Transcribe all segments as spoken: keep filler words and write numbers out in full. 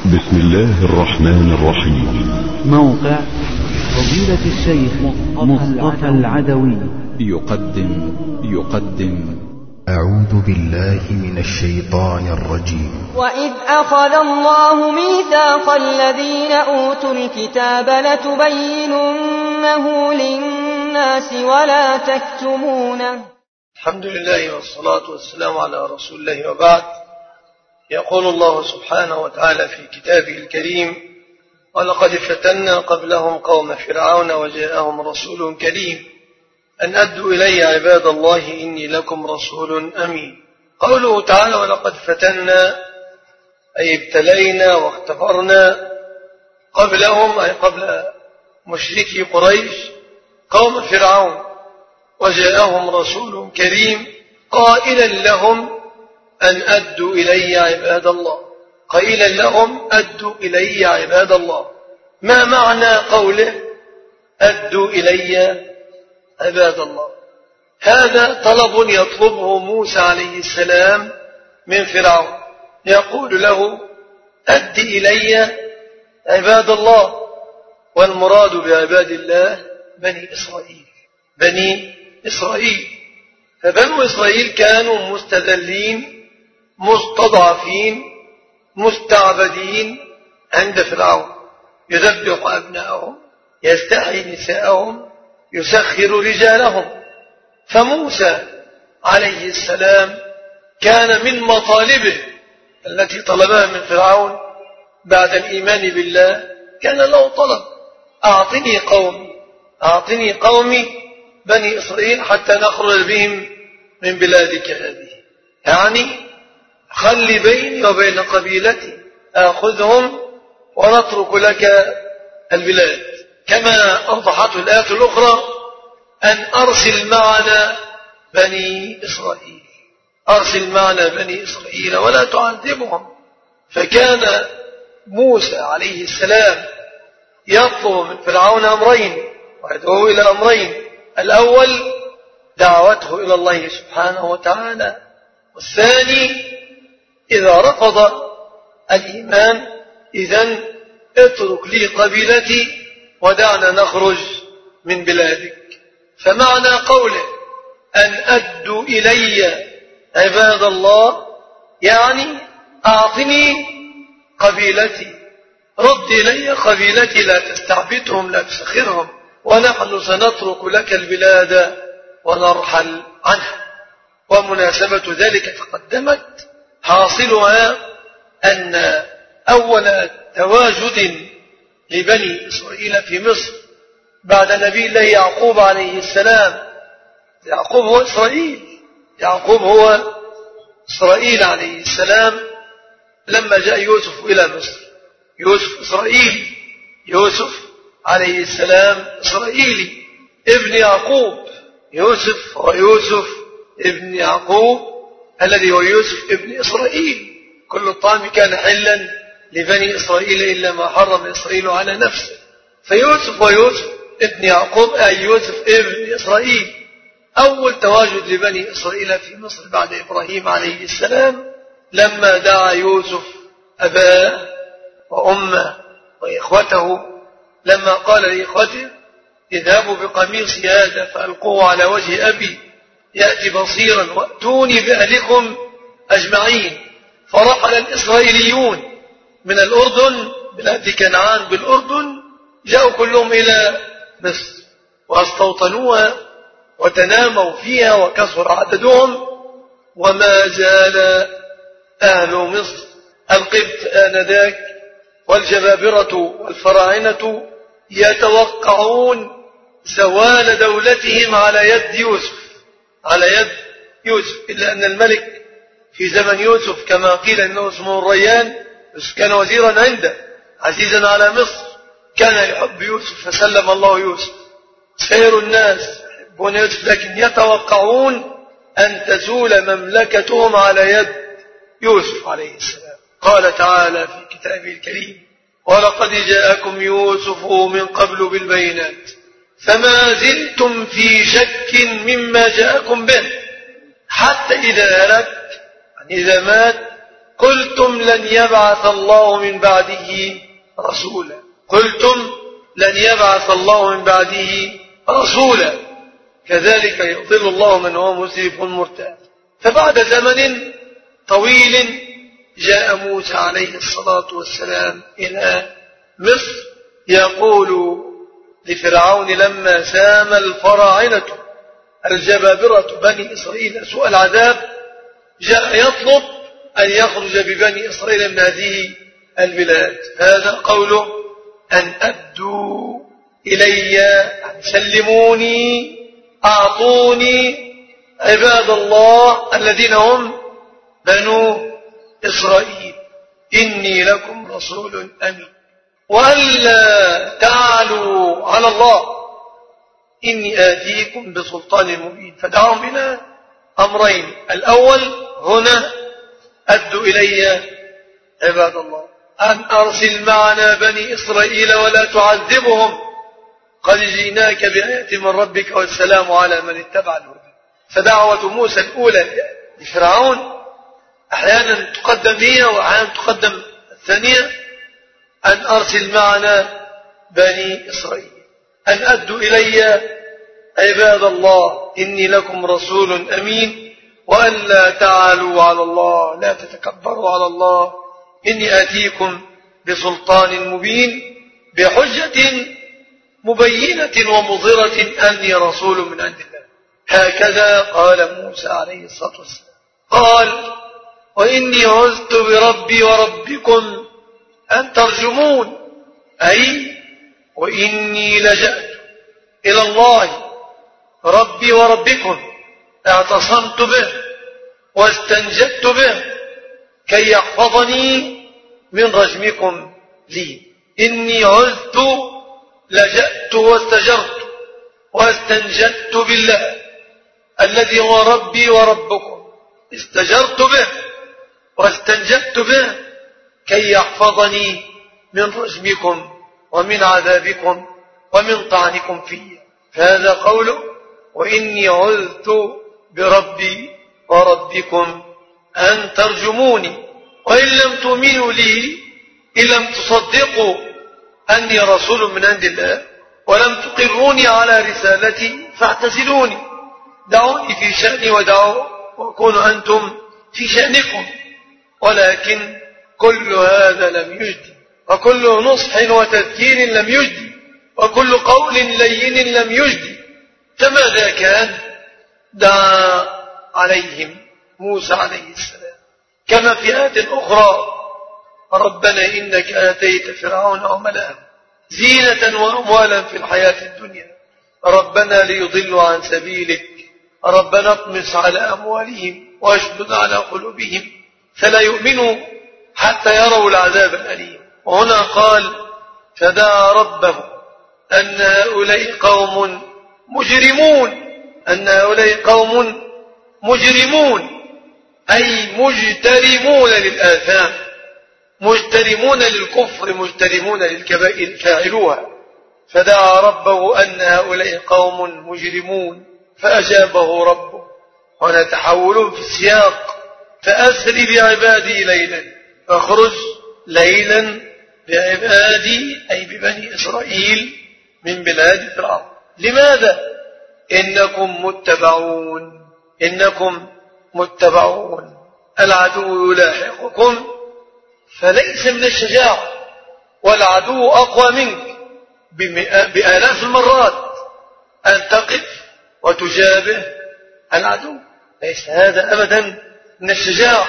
بسم الله الرحمن الرحيم. موقع فضيلة الشيخ مصطفى العدوي يقدم يقدم أعوذ بالله من الشيطان الرجيم. وإذ أخذ الله ميثاق الذين أوتوا الكتاب لتبيننه للناس ولا تكتمونه. الحمد لله والصلاة والسلام على رسول الله، وبعد. يقول الله سبحانه وتعالى في كتابه الكريم: ولقد فتنا قبلهم قوم فرعون وجاءهم رسول كريم أن أدوا إلي عباد الله إني لكم رسول أمين. قوله تعالى ولقد فتنا أي ابتلينا واختبرنا قبلهم، أي قبل مشركي قريش، قوم فرعون، وجاءهم رسول كريم قائلا لهم أن أدوا إلي عباد الله، قائلا لهم أدوا إلي عباد الله. ما معنى قوله أدوا إلي عباد الله؟ هذا طلب يطلبه موسى عليه السلام من فرعون، يقول له أد إلي عباد الله، والمراد بعباد الله بني إسرائيل. بني إسرائيل فبنو إسرائيل كانوا مستذلين مستضعفين مستعبدين عند فرعون، يذبح أبنائهم، يستحيي نساءهم، يسخر رجالهم. فموسى عليه السلام كان من مطالبه التي طلبها من فرعون بعد الإيمان بالله، كان له طلب: أعطني قومي أعطني قومي بني إسرائيل حتى نخرج بهم من بلادك هذه، يعني خلي بيني وبين قبيلتي، آخذهم ونترك لك البلاد. كما أوضحته الآية الأخرى: أن أرسل معنا بني إسرائيل، أرسل معنا بني إسرائيل ولا تعذبهم. فكان موسى عليه السلام يطلب من فرعون أمرين ويدعوه إلى أمرين: الأول دعوته إلى الله سبحانه وتعالى، والثاني إذا رفض الإيمان إذن اترك لي قبيلتي ودعنا نخرج من بلادك. فمعنى قوله أن أدوا إلي عباد الله يعني أعطني قبيلتي، رد إلي قبيلتي، لا تستعبدهم لا تسخرهم، ونحن سنترك لك البلاد ونرحل عنها. ومناسبة ذلك تقدمت، حاصلها أن أول تواجد لبني إسرائيل في مصر بعد نبي الله يعقوب عليه السلام، يعقوب هو إسرائيل يعقوب هو إسرائيل عليه السلام، لما جاء يوسف إلى مصر. يوسف إسرائيلي، يوسف عليه السلام إسرائيلي ابن يعقوب. يوسف هو يوسف ابن يعقوب الذي هو يوسف ابن إسرائيل. كل الطعام كان حلا لبني إسرائيل إلا ما حرم إسرائيل على نفسه. فيوسف ويوسف ابن يعقوب أي يوسف ابن إسرائيل. أول تواجد لبني إسرائيل في مصر بعد إبراهيم عليه السلام لما دعا يوسف أباه وأمه وإخوته، لما قال لإخوته: اذهبوا بقميصي هذا فألقوه على وجه أبي يأتي بصيرا وأتوني بأهلكم أجمعين. فرحل الإسرائيليون من الأردن، بلاد كنعان بالأردن، جاءوا كلهم إلى مصر واستوطنوها وتناموا فيها وكثر عددهم. وما زال أهل مصر القبط آنذاك والجبابرة والفراعنة يتوقعون زوال دولتهم على يد يوسف على يد يوسف إلا أن الملك في زمن يوسف كما قيل إنه اسمه الريان، كان وزيرا عنده عزيزا على مصر، كان يحب يوسف فسلم الله يوسف. خير الناس يحبون يوسف، لكن يتوقعون أن تزول مملكتهم على يد يوسف عليه السلام. قال تعالى في كتابه الكريم: ولقد جاءكم يوسف من قبل بالبينات فما زلتم في شك مما جاءكم به، حتى إذا هلك، يعني إذا مات قلتم لن يبعث الله من بعده رسولا قلتم لن يبعث الله من بعده رسولا كذلك يضل الله من هو مسرف مرتاب. فبعد زمن طويل جاء موسى عليه الصلاة والسلام إلى مصر يقول لفرعون لما سام الفراعنة الجبابرة بني إسرائيل سوء العذاب جاء يطلب أن يخرج ببني إسرائيل من هذه البلاد. هذا قوله أن أدوا إلي أن سلموني أعطوني عباد الله الذين هم بنو إسرائيل إني لكم رسول أمين وألا تعلوا على الله إني آتيكم بسلطان مبين. فدعاهم إلى أمرين. الأول هنا أدوا إلي عباد الله أن أرسل معنا بني إسرائيل ولا تعذبهم قد جئناك بآية من ربك والسلام على من اتبع الهدى. فدعوة موسى الأولى لفرعون أحيانا تقدم هي وأحيانا تقدم الثانية أن أرسل معنا بني إسرائيل أن أدوا إلي عباد الله إني لكم رسول أمين وألا تعالوا على الله لا تتكبروا على الله إني آتيكم بسلطان مبين بحجة مبينة ومظهرة أني رسول من عند الله. هكذا قال موسى عليه الصلاة والسلام. قال وإني عذت بربي وربكم أن ترجمون أي وإني لجأت إلى الله ربي وربكم اعتصمت به واستنجدت به كي يحفظني من رجمكم لي. إني عذت لجأت واستجرت واستنجدت بالله الذي هو ربي وربكم استجرت به واستنجدت به كي يحفظني من رجمكم ومن عذابكم ومن طعنكم فيه. هذا قوله وإني عذت بربي وربكم أن ترجموني وإن لم تؤمنوا لي إن لم تصدقوا أني رسول من عند الله ولم تقروني على رسالتي فاعتزلوني دعوني في شأني ودعوا وكونوا أنتم في شأنكم. ولكن كل هذا لم يجدي وكل نصح وتذكير لم يجدي وكل قول لين لم يجدي. فماذا كان؟ دعا عليهم موسى عليه السلام كما في آيات أخرى ربنا إنك آتيت فرعون وملأه زينة وأموالا في الحياة الدنيا ربنا ليضلوا عن سبيلك ربنا اطمس على أموالهم واشدد على قلوبهم فلا يؤمنوا حتى يروا العذاب الأليم. وهنا قال فدعا ربه أن هؤلاء قوم مجرمون أن هؤلاء قوم مجرمون أي مجترمون للآثام مجترمون للكفر مجترمون للكبائر فاعلوها. فدعا ربه أن هؤلاء قوم مجرمون فأجابه ربه. هنا تحول في السياق فأسر بعبادي ليلا فاخرج ليلا بعبادي أي ببني إسرائيل من بلاد فرعون. لماذا؟ إنكم متبعون إنكم متبعون العدو يلاحقكم فليس من الشجاعة والعدو أقوى منك بآلاف المرات أن تقف وتجابه العدو. ليس هذا أبدا من الشجاعة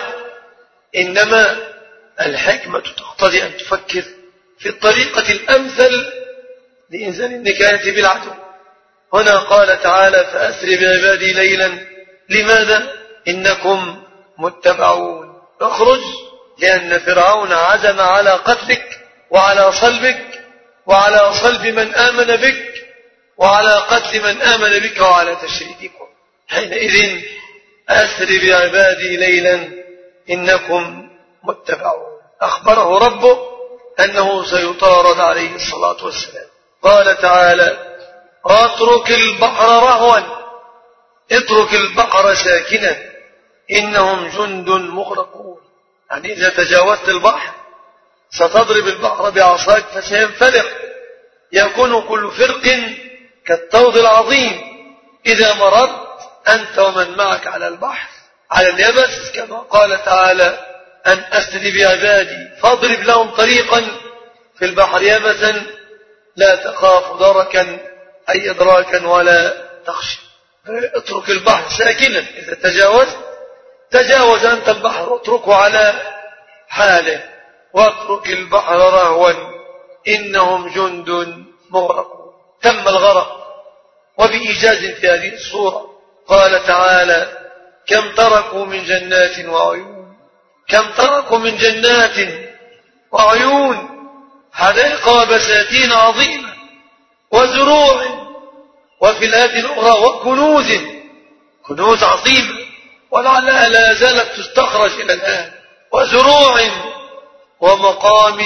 إنما الحكمة تقتضي أن تفكر في الطريقة الأمثل لإنزال النكاية بالعدو. هنا قال تعالى فأسر بعبادي ليلا. لماذا؟ إنكم متبعون. اخرج لأن فرعون عزم على قتلك وعلى صلبك وعلى صلب من آمن بك وعلى قتل من آمن بك وعلى تشريدكم. حينئذ أسر بعبادي ليلا إنكم متبعون. أخبره ربه أنه سيطارد عليه الصلاة والسلام. قال تعالى اترك البحر رهوا اترك البحر ساكنا إنهم جند مغرقون. يعني إذا تجاوزت البحر ستضرب البحر بعصاك فسينفلق، يكون كل فرق كالطود العظيم. إذا مررت أنت ومن معك على البحر على اليبس كما قال تعالى أن أسر بعبادي فاضرب لهم طريقا في البحر يبسا لا تخاف دركا أي إدراكا ولا تخشى. اترك البحر ساكنا، إذا تجاوزت تجاوز أنت البحر واتركه على حاله، واترك البحر رهوا إنهم جند مغرقون. تم الغرق. وبإيجاز في هذه الصورة قال تعالى كم تركوا من جنات وعيون، كم تركوا من جنات وعيون، حدائق وبساتين عظيمة وزروع، وفي الآية الأخرى وكنوز، كنوز عظيمة ولعلها لا زالت تستخرج إلى الآن، وزروع ومقام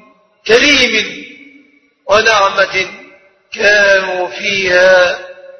كريم ونعمة كانوا فيها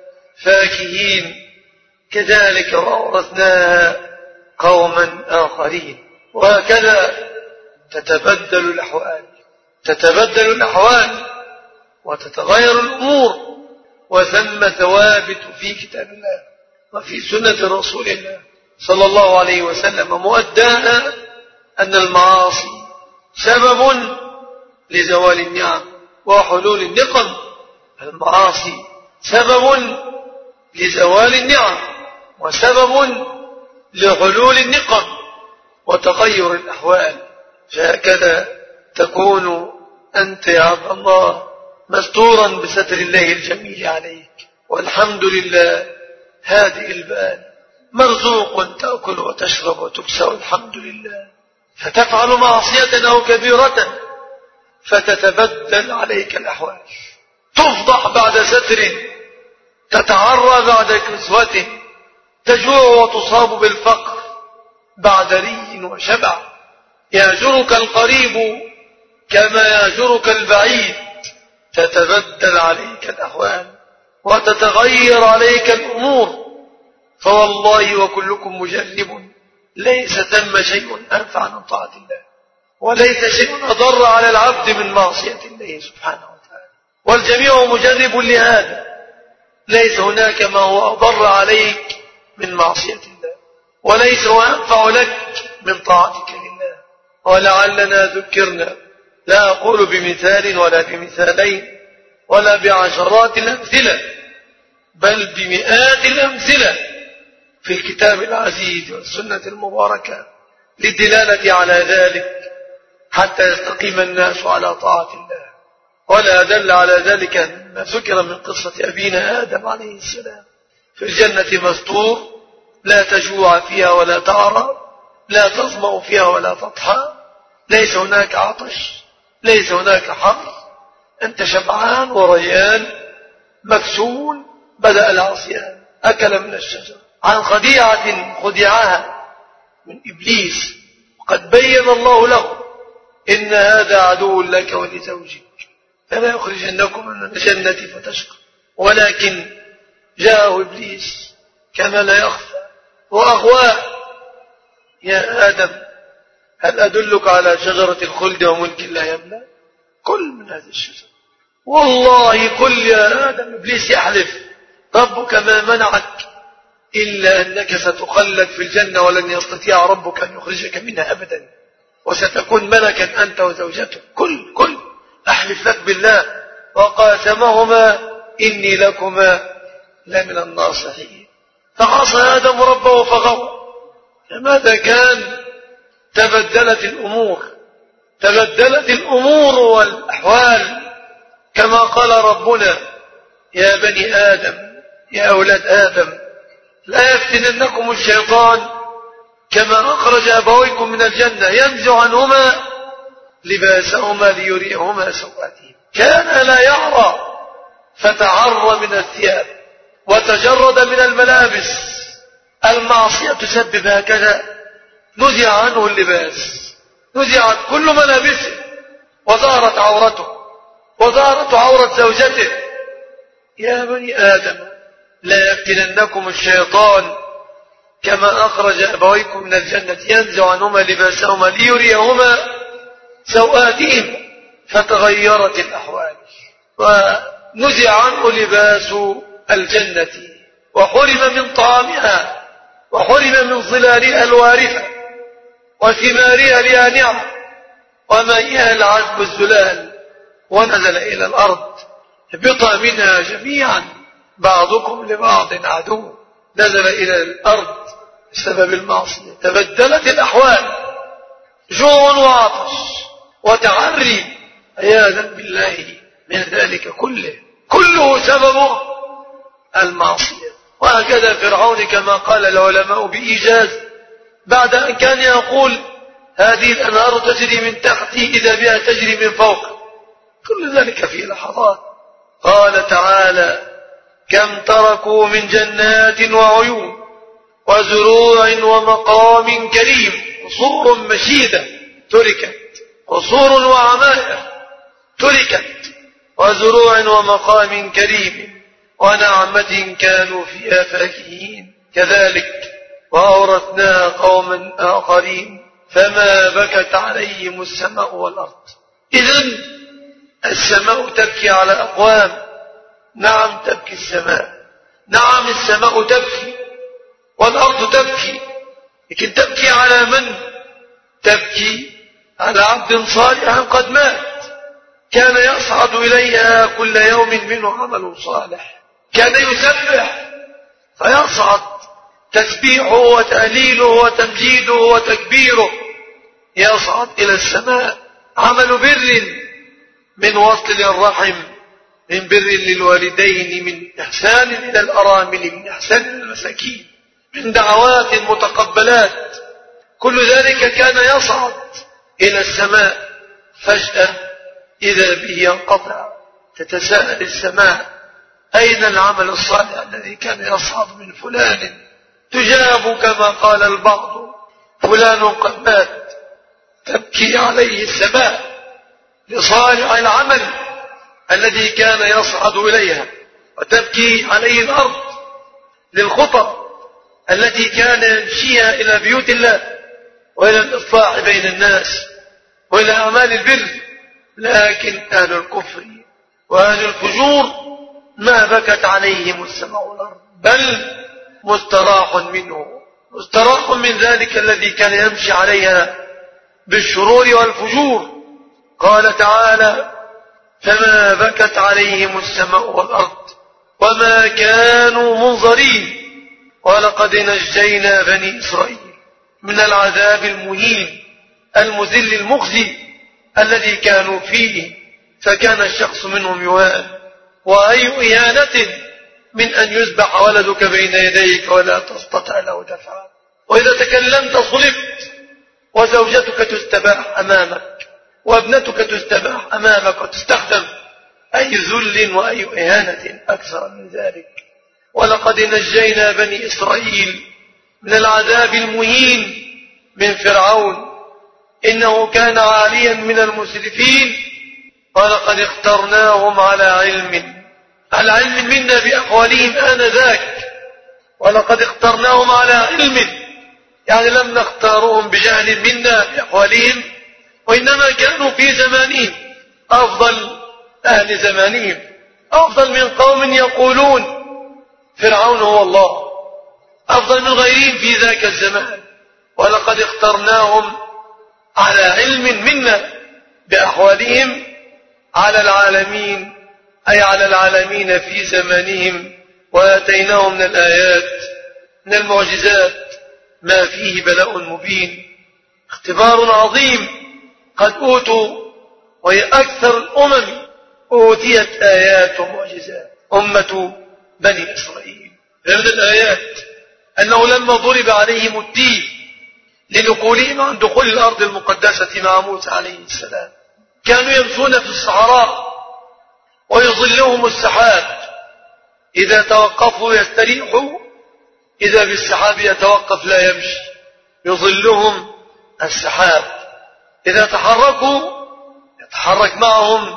فاكهين كذلك وأورثناها قوما آخرين. وهكذا تتبدل الأحوال، تتبدل الأحوال وتتغير الأمور، وثم ثوابت في كتاب الله وفي سنة رسول الله صلى الله عليه وسلم مؤداها أن المعاصي سبب لزوال النعم وحلول النقم. المعاصي سبب لزوال النعم وسبب لحلول النقم وتغير الأحوال. فهكذا تكون أنت يا عبد الله مستورا بستر الله الجميل عليك، والحمد لله هادئ البال مرزوق تأكل وتشرب وتكسى والحمد لله. فتفعل معصية أو كبيرة فتتبدل عليك الأحوال، تفضح بعد ستر، تتعرى بعد كسوة، تجوع وتصاب بالفقر بعد ري وشبع، يهجرك القريب كما يهجرك البعيد، تتبدل عليك الأحوال وتتغير عليك الأمور. فوالله وكلكم مجرب ليس ثم شيء أنفع من طاعة الله، وليس شيء أضر على العبد من معصية الله سبحانه وتعالى، والجميع مجرب لهذا. ليس هناك ما هو أضر عليك من معصية الله، وليس هو أنفع لك من طاعتك لله. ولعلنا ذكرنا، لا أقول بمثال ولا بمثالين ولا بعشرات الأمثلة، بل بمئات الأمثلة في الكتاب العزيز والسنة المباركة للدلالة على ذلك حتى يستقيم الناس على طاعة الله. ولا دل على ذلك ما ذكر من قصة أبينا آدم عليه السلام. في الجنة مستور، لا تجوع فيها ولا تعرى، لا تظمأ فيها ولا تضحى، ليس هناك عطش، ليس هناك حر، أنت شبعان وريان مكسول. بدأ العصيان، أكل من الشجر عن خديعة خدعها من إبليس، وقد بين الله له إن هذا عدو لك ولزوجك فلا يخرجنكم من الجنة فتشقى. ولكن جاءه إبليس كما لا يخفى وأغواه: يا آدم هل أدلك على شجرة الخلد وملك لا يبلى؟ كل من هذه الشجرة. والله كل يا آدم. إبليس يحلف: ربك ما منعك إلا أنك ستخلد في الجنة ولن يستطيع ربك أن يخرجك منها أبدا، وستكون ملكا أنت وزوجتك. كل كل أحلف لك بالله. وقاسمهما إني لكما لمن الناصحين. فعصى آدم ربه فغوى. فماذا كان؟ تبدلت الأمور، تبدلت الأمور والأحوال، كما قال ربنا: يا بني آدم، يا أولاد آدم، لا يفتننكم الشيطان كما أخرج أبويكم من الجنة ينزع عنهما لباسهما ليريهما سوءاتهما. كان لا يعرى فتعرى من الثياب وتجرد من الملابس. المعصية تسبب هكذا، نزع عنه اللباس، نزعت كل ملابسه، وظهرت عورته وظهرت عورة زوجته. يا بني آدم لا يفتننكم الشيطان كما أخرج أبويكم من الجنة ينزع عنهما لباسهما ليريهما سوآتهما فتغيرت الأحوال ونزع عنه لباس الجنة وحرم من طعامها وحرم من ظلالها الوارفة وثمارها اليانعة ومائها العذب الزلال ونزل إلى الأرض اهبطا منها جميعا بعضكم لبعض عدو. نزل إلى الأرض بسبب المعصية تبدلت الأحوال جوع وعطش وتعري عياذا بالله من ذلك كله كله سببه المعصية. وهكذا فرعون كما قال العلماء بإيجاز بعد أن كان يقول هذه الأنهار تجري من تحتي إذا بها تجري من فوق كل ذلك في لحظات. قال تعالى كم تركوا من جنات وعيون وزروع ومقام كريم قصور مشيدة تركت قصور وعمائر تركت وزروع ومقام كريم ونعمة كانوا فيها فاكهين كذلك وأورثناها قوما آخرين فما بكت عليهم السماء والأرض. إذن السماء تبكي على أقوام نعم تبكي السماء نعم السماء تبكي والأرض تبكي لكن تبكي على من؟ تبكي على عبد صالح قد مات كان يصعد إليها كل يوم منه عمل صالح كان يسبح فيصعد تسبيحه وتهليله وتمجيده وتكبيره يصعد إلى السماء عمل بر من وصل الرحم من بر للوالدين من إحسان إلى الأرامل من إحسان إلى المساكين من دعوات متقبلات كل ذلك كان يصعد إلى السماء فجأة إذا به ينقطع تتساءل السماء أين العمل الصالح الذي كان يصعد من فلان تجاب كما قال البعض فلان قد مات تبكي عليه السماء لصالح العمل الذي كان يصعد إليها وتبكي عليه الأرض للخطى التي كان يمشيها إلى بيوت الله وإلى الإصلاح بين الناس وإلى أعمال البر. لكن أهل الكفر وأهل الفجور ما بكت عليهم السماء والأرض بل مستراح منه مستراح من ذلك الذي كان يمشي عليها بالشرور والفجور. قال تعالى فما بكت عليهم السماء والأرض وما كانوا منظرين ولقد نجينا بني إسرائيل من العذاب المهين المذل المخزي الذي كانوا فيه فكان الشخص منهم يهان وأي إهانة من أن يذبح ولدك بين يديك ولا تستطيع له دفعا وإذا تكلمت صلبت وزوجتك تستباح أمامك وابنتك تستباح أمامك وتستخدم أي ذل وأي إهانة أكثر من ذلك. ولقد نجينا بني إسرائيل من العذاب المهين من فرعون إنه كان عاليا من المسرفين ولقد اخترناهم على علم على علم منا بأحوالهم آنذاك ولقد اخترناهم على علم يعني لم نختارهم بجهل منا بأحوالهم وإنما كانوا في زمانهم أفضل أهل زمانهم أفضل من قوم يقولون فرعون هو الله أفضل من غيرهم في ذاك الزمان. ولقد اخترناهم على علم منا بأحوالهم على العالمين أي على العالمين في زمانهم وآتيناهم من الآيات من المعجزات ما فيه بلاء مبين اختبار عظيم قد أوتوا وهي أكثر الأمم أوتيت آيات ومعجزات أمة بني إسرائيل. من الآيات أنه لما ضرب عليهم التيه لنقولهم عن دخول الأرض المقدسة مع موسى عليه السلام كانوا يمشون في الصحراء ويظلهم السحاب إذا توقفوا يستريحوا إذا بالسحاب يتوقف لا يمشي يظلهم السحاب إذا تحركوا يتحرك معهم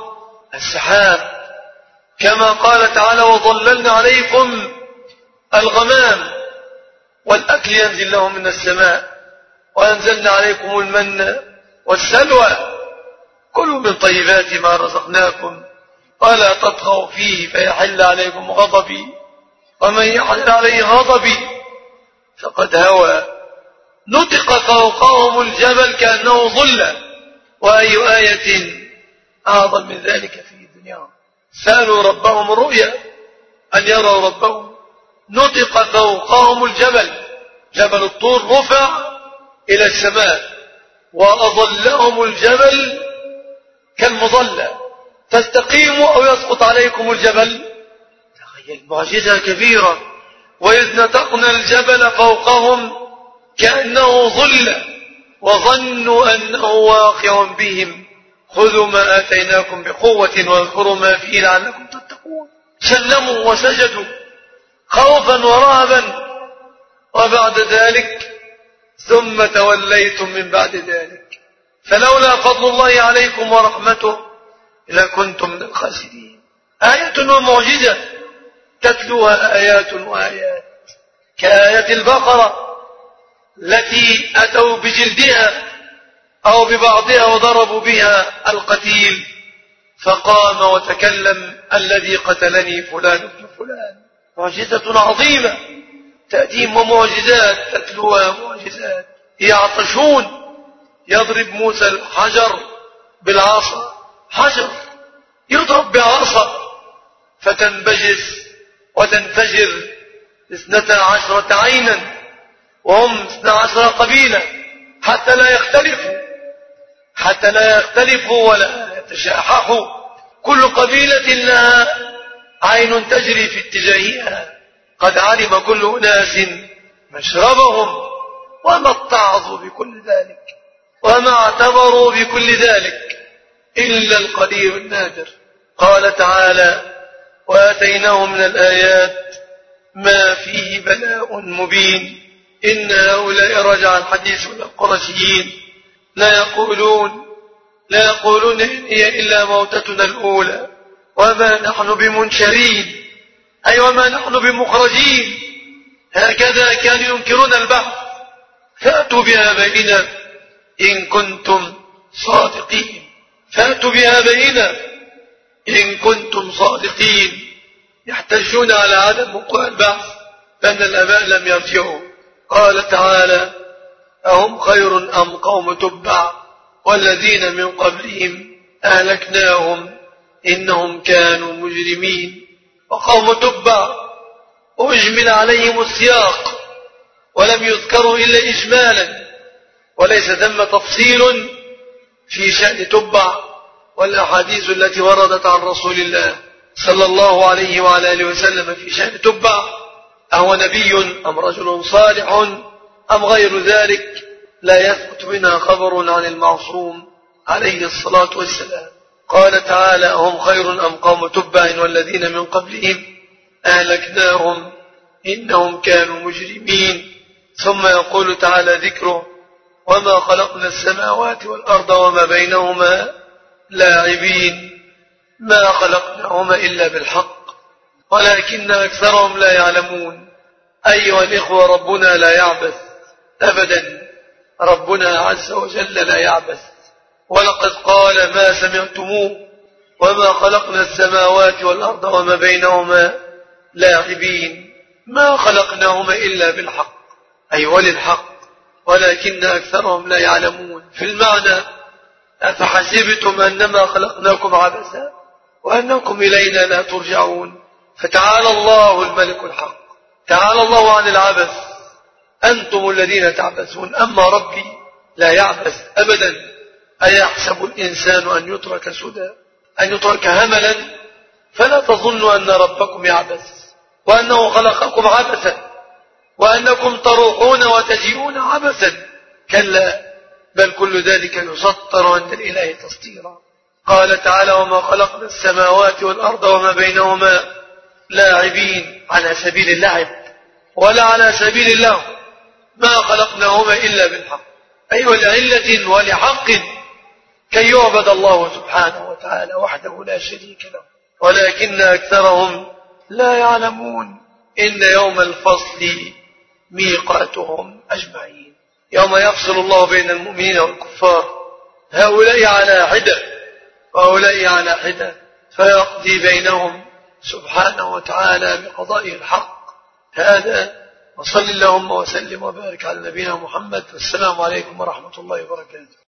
السحاب كما قال تعالى وظللنا عليكم الغمام والأكل ينزل لهم من السماء، وأنزلنا عليكم المن والسلوى، كلوا من طيبات ما رزقناكم ولا تطغوا فيه فيحل عليكم غضبي، ومن يحل عليه غضبي فقد هوى. نطق فوقهم الجبل كأنه ظل، وأي آية أعظم من ذلك في الدنيا. سألوا ربهم الرؤيا أن يروا ربهم. نطق فوقهم الجبل، جبل الطور رفع إلى السماء، وأظلهم الجبل كالمظلة، تستقيموا أو يسقط عليكم الجبل. تخيل معجزة كبيرة. وإذ نتقنا الجبل فوقهم كأنه ظل وظنوا أنه واقع بهم خذوا ما آتيناكم بقوة واذكروا ما فيه لعلكم تتقون. سلموا وسجدوا خوفا ورهبا، وبعد ذلك ثم توليتم من بعد ذلك، فلولا فضل الله عليكم ورحمته لكنتم من الخاسرين. آية ومعجزة تتلوها آيات وآيات، كآية البقرة التي أتوا بجلدها أو ببعضها وضربوا بها القتيل فقام وتكلم الذي قتلني فلان ابن فلان. معجزة عظيمة تأتيهم ومعجزات تتلوها معجزات. يعطشون، يضرب موسى الحجر بالعصا، حجر يضرب بعصا فتنبجس وتنفجر اثنتا عشرة عينا، وهم اثنتا عشرة قبيلة، حتى لا يختلفوا حتى لا يختلفوا ولا يتشاححوا. كل قبيلة لها عين تجري في اتجاهها. قد علم كل أناس مشربهم، وما اتعظوا بكل ذلك وما اعتبروا بكل ذلك إلا القليل النادر. قال تعالى: وآتيناه من الآيات ما فيه بلاء مبين إن هؤلاء رجع الحديث من القرشيين لا يقولون لا يقولون إن هي إلا موتتنا الأولى وما نحن بمنشرين، أي وما نحن بمخرجين. هكذا كانوا ينكرون البعث. فأتوا بآبائنا إن كنتم صادقين فأتوا بآبائنا إن كنتم صادقين. يحتجون على عدم وقوع البعث لأن الآباء لم يرجعوا. قال تعالى: أهم خير أم قوم تبع والذين من قبلهم أهلكناهم إنهم كانوا مجرمين. وقوم تبع أجمل عليهم السياق ولم يذكروا إلا إجمالا، وليس ثم تفصيل في شأن تبع. والأحاديث التي وردت عن رسول الله صلى الله عليه وعلى آله وسلم في شأن تبع أهو نبي أم رجل صالح أم غير ذلك لا يثبت منها خبر عن المعصوم عليه الصلاة والسلام. قال تعالى: هم خير أم قوم تبع والذين من قبلهم أهلكناهم إنهم كانوا مجرمين. ثم يقول تعالى ذكره: وما خلقنا السماوات والأرض وما بينهما لاعبين ما خلقناهما إلا بالحق ولكن أكثرهم لا يعلمون. أيها الإخوة، ربنا لا يعبث أبدا، ربنا عز وجل لا يعبث. ولقد قال: ما سمعتموه وما خلقنا السماوات والأرض وما بينهما لاعبين ما خلقناهما إلا بالحق، أي وللحق ولكن أكثرهم لا يعلمون. في المعنى: أفحسبتم أنما خلقناكم عبثا وأنكم إلينا لا ترجعون. فتعالى الله الملك الحق، تعالى الله عن العبث. أنتم الذين تعبثون، أما ربي لا يعبث أبدا. أيحسب الإنسان أن يترك سدى، أن يترك هملا؟ فلا تظنوا أن ربكم يعبث وأنه خلقكم عبثا وأنكم تروحون وتجيئون عبثا. كلا، بل كل ذلك يسطر عند الإله تسطيرا. قال تعالى: وما خلقنا السماوات والأرض وما بينهما لاعبين، على سبيل اللعب ولا على سبيل الله. ما خلقناهما إلا بالحق، أي ولعلة ولحق كي يعبد الله سبحانه وتعالى وحده لا شريك له، ولكن أكثرهم لا يعلمون. إن يوم الفصل ميقاتهم أجمعين. يوم يفصل الله بين المؤمنين والكفار، هؤلاء على حدة وهؤلاء على حدة، فيقضي بينهم سبحانه وتعالى بقضائه الحق. هذا، وصل اللهم وسلم وبارك على نبينا محمد، والسلام عليكم ورحمة الله وبركاته.